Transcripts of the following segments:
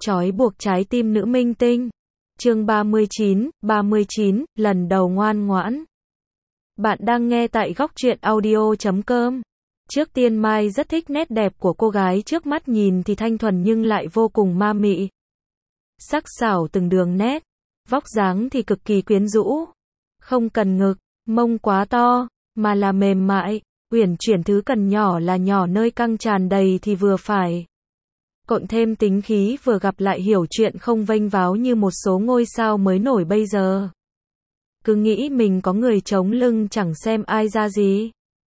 Trói buộc trái tim nữ minh tinh. Chương 39, lần đầu ngoan ngoãn. Bạn đang nghe tại góc truyện audio.com. Trước tiên Mai rất thích nét đẹp của cô gái trước mắt, nhìn thì thanh thuần nhưng lại vô cùng ma mị. Sắc sảo từng đường nét, vóc dáng thì cực kỳ quyến rũ. Không cần ngực, mông quá to, mà là mềm mại, uyển chuyển, thứ cần nhỏ là nhỏ, nơi căng tràn đầy thì vừa phải. Cộng thêm tính khí vừa gặp lại hiểu chuyện, không vênh váo như một số ngôi sao mới nổi bây giờ. Cứ nghĩ mình có người chống lưng chẳng xem ai ra gì.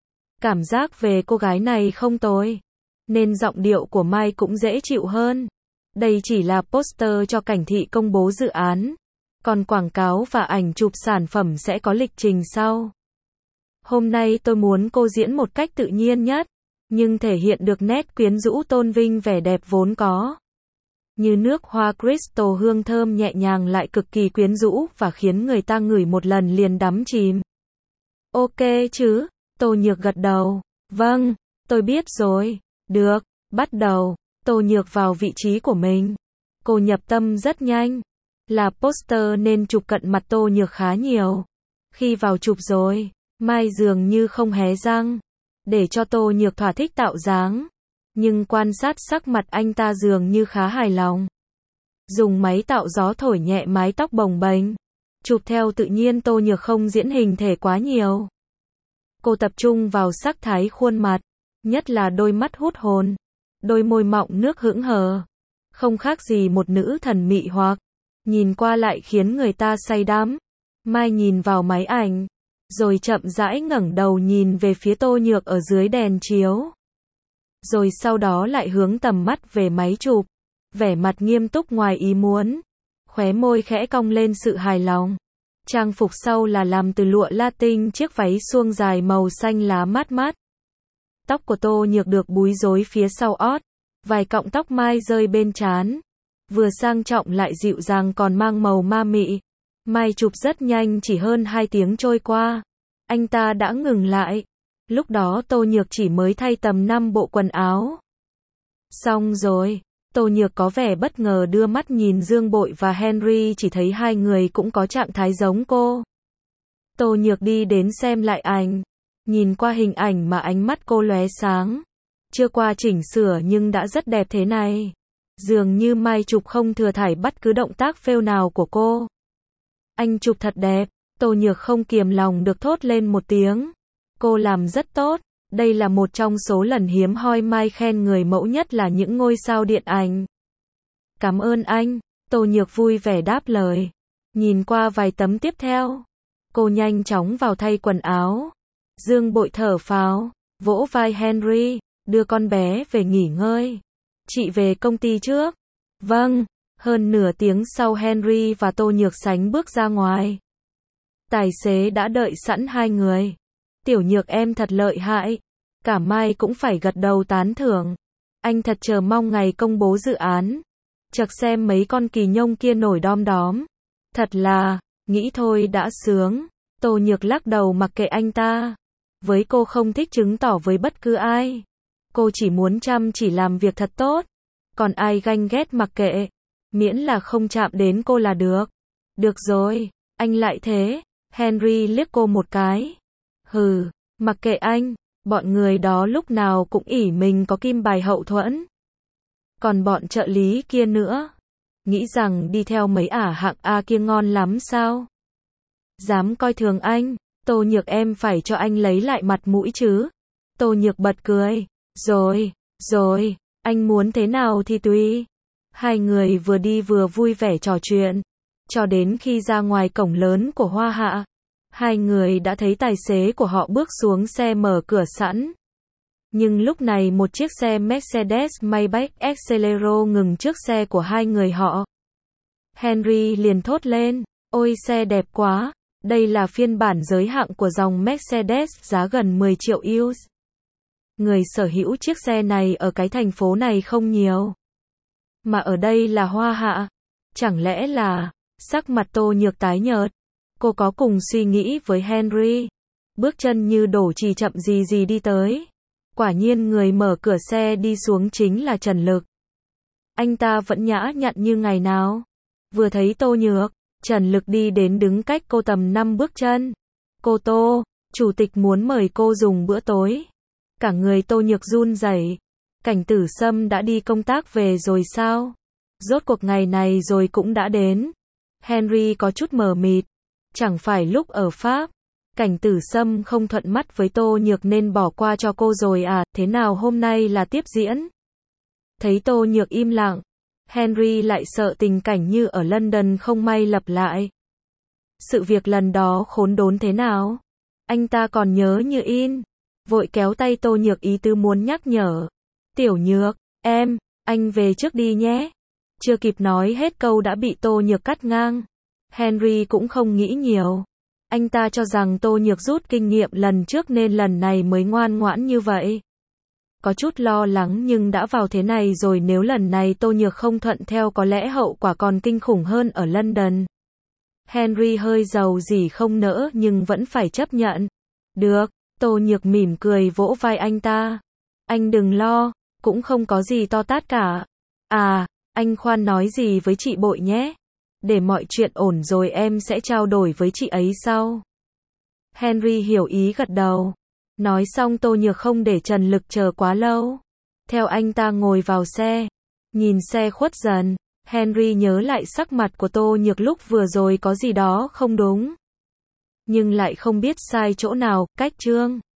Cảm giác về cô gái này không tồi, nên giọng điệu của Mai cũng dễ chịu hơn. Đây chỉ là poster cho Cảnh Thị công bố dự án, còn quảng cáo và ảnh chụp sản phẩm sẽ có lịch trình sau. Hôm nay tôi muốn cô diễn một cách tự nhiên nhất, nhưng thể hiện được nét quyến rũ, tôn vinh vẻ đẹp vốn có. Như nước hoa crystal, hương thơm nhẹ nhàng lại cực kỳ quyến rũ và khiến người ta ngửi một lần liền đắm chìm. Ok chứ? Tô Nhược gật đầu. Vâng, tôi biết rồi. Được, bắt đầu. Tô Nhược vào vị trí của mình. Cô nhập tâm rất nhanh. Là poster nên chụp cận mặt Tô Nhược khá nhiều. Khi vào chụp rồi, Mai dường như không hé răng, để cho Tô Nhược thỏa thích tạo dáng. Nhưng quan sát sắc mặt anh ta dường như khá hài lòng. Dùng máy tạo gió thổi nhẹ mái tóc bồng bềnh. Chụp theo tự nhiên, Tô Nhược không diễn hình thể quá nhiều. Cô tập trung vào sắc thái khuôn mặt, nhất là đôi mắt hút hồn, đôi môi mọng nước hững hờ. Không khác gì một nữ thần mị hoặc, nhìn qua lại khiến người ta say đắm. Mai nhìn vào máy ảnh, rồi chậm rãi ngẩng đầu nhìn về phía Tô Nhược ở dưới đèn chiếu. Rồi sau đó lại hướng tầm mắt về máy chụp, vẻ mặt nghiêm túc ngoài ý muốn, khóe môi khẽ cong lên sự hài lòng. Trang phục sau là làm từ lụa Latin, chiếc váy suông dài màu xanh lá mát mát. Tóc của Tô Nhược được búi rối phía sau ót, vài cọng tóc mai rơi bên trán, vừa sang trọng lại dịu dàng, còn mang màu ma mị. Mai chụp rất nhanh, chỉ hơn 2 tiếng trôi qua, anh ta đã ngừng lại. Lúc đó Tô Nhược chỉ mới thay tầm 5 bộ quần áo. Xong rồi, Tô Nhược có vẻ bất ngờ đưa mắt nhìn Dương Bội và Henry, chỉ thấy hai người cũng có trạng thái giống cô. Tô Nhược đi đến xem lại ảnh, nhìn qua hình ảnh mà ánh mắt cô lóe sáng. Chưa qua chỉnh sửa nhưng đã rất đẹp thế này. Dường như Mai chụp không thừa thải bất cứ động tác fail nào của cô. Anh chụp thật đẹp, Tô Nhược không kiềm lòng được thốt lên một tiếng. Cô làm rất tốt, đây là một trong số lần hiếm hoi Mai khen người mẫu, nhất là những ngôi sao điện ảnh. Cảm ơn anh, Tô Nhược vui vẻ đáp lời. Nhìn qua vài tấm tiếp theo, cô nhanh chóng vào thay quần áo. Dương Bội thở phào, vỗ vai Henry, đưa con bé về nghỉ ngơi. Chị về công ty trước. Vâng. Hơn nửa tiếng sau, Henry và Tô Nhược sánh bước ra ngoài. Tài xế đã đợi sẵn hai người. Tiểu Nhược em thật lợi hại. Cả Mai cũng phải gật đầu tán thưởng. Anh thật chờ mong ngày công bố dự án. Chợt xem mấy con kỳ nhông kia nổi đom đóm. Thật là, nghĩ thôi đã sướng. Tô Nhược lắc đầu mặc kệ anh ta. Với cô không thích chứng tỏ với bất cứ ai. Cô chỉ muốn chăm chỉ làm việc thật tốt. Còn ai ganh ghét mặc kệ. Miễn là không chạm đến cô là được. Được rồi, anh lại thế. Henry liếc cô một cái. Hừ, mặc kệ anh, bọn người đó lúc nào cũng ỷ mình có kim bài hậu thuẫn. Còn bọn trợ lý kia nữa, nghĩ rằng đi theo mấy ả hạng A kia ngon lắm sao? Dám coi thường anh, Tô Nhược em phải cho anh lấy lại mặt mũi chứ. Tô Nhược bật cười. Rồi, anh muốn thế nào thì tùy. Hai người vừa đi vừa vui vẻ trò chuyện, cho đến khi ra ngoài cổng lớn của Hoa Hạ. Hai người đã thấy tài xế của họ bước xuống xe, mở cửa sẵn. Nhưng lúc này một chiếc xe Mercedes-Maybach Exelero ngừng trước xe của hai người họ. Henry liền thốt lên, ôi xe đẹp quá, đây là phiên bản giới hạn của dòng Mercedes giá gần 10 triệu euro. Người sở hữu chiếc xe này ở cái thành phố này không nhiều. Mà ở đây là Hoa Hạ. Chẳng lẽ là... Sắc mặt Tô Nhược tái nhợt. Cô có cùng suy nghĩ với Henry. Bước chân như đổ, chỉ chậm gì đi tới. Quả nhiên người mở cửa xe đi xuống chính là Trần Lực. Anh ta vẫn nhã nhặn như ngày nào. Vừa thấy Tô Nhược, Trần Lực đi đến đứng cách cô tầm 5 bước chân. Cô Tô, chủ tịch muốn mời cô dùng bữa tối. Cả người Tô Nhược run rẩy. Cảnh Tử Sâm đã đi công tác về rồi sao? Rốt cuộc ngày này rồi cũng đã đến. Henry có chút mờ mịt. Chẳng phải lúc ở Pháp, Cảnh Tử Sâm không thuận mắt với Tô Nhược nên bỏ qua cho cô rồi à, thế nào hôm nay là tiếp diễn? Thấy Tô Nhược im lặng, Henry lại sợ tình cảnh như ở London không may lặp lại. Sự việc lần đó khốn đốn thế nào? Anh ta còn nhớ như in. Vội kéo tay Tô Nhược ý tứ muốn nhắc nhở. Tiểu Nhược, anh về trước đi nhé. Chưa kịp nói hết câu đã bị Tô Nhược cắt ngang. Henry cũng không nghĩ nhiều. Anh ta cho rằng Tô Nhược rút kinh nghiệm lần trước nên lần này mới ngoan ngoãn như vậy. Có chút lo lắng nhưng đã vào thế này rồi, nếu lần này Tô Nhược không thuận theo có lẽ hậu quả còn kinh khủng hơn ở London. Henry hơi giàu gì không nỡ nhưng vẫn phải chấp nhận. Được, Tô Nhược mỉm cười vỗ vai anh ta. Anh đừng lo, cũng không có gì to tát cả. À, anh khoan nói gì với chị Bội nhé. Để mọi chuyện ổn rồi em sẽ trao đổi với chị ấy sau. Henry hiểu ý gật đầu. Nói xong Tô Nhược không để Trần Lực chờ quá lâu. Theo anh ta ngồi vào xe. Nhìn xe khuất dần. Henry nhớ lại sắc mặt của Tô Nhược lúc vừa rồi có gì đó không đúng. Nhưng lại không biết sai chỗ nào, cách chương.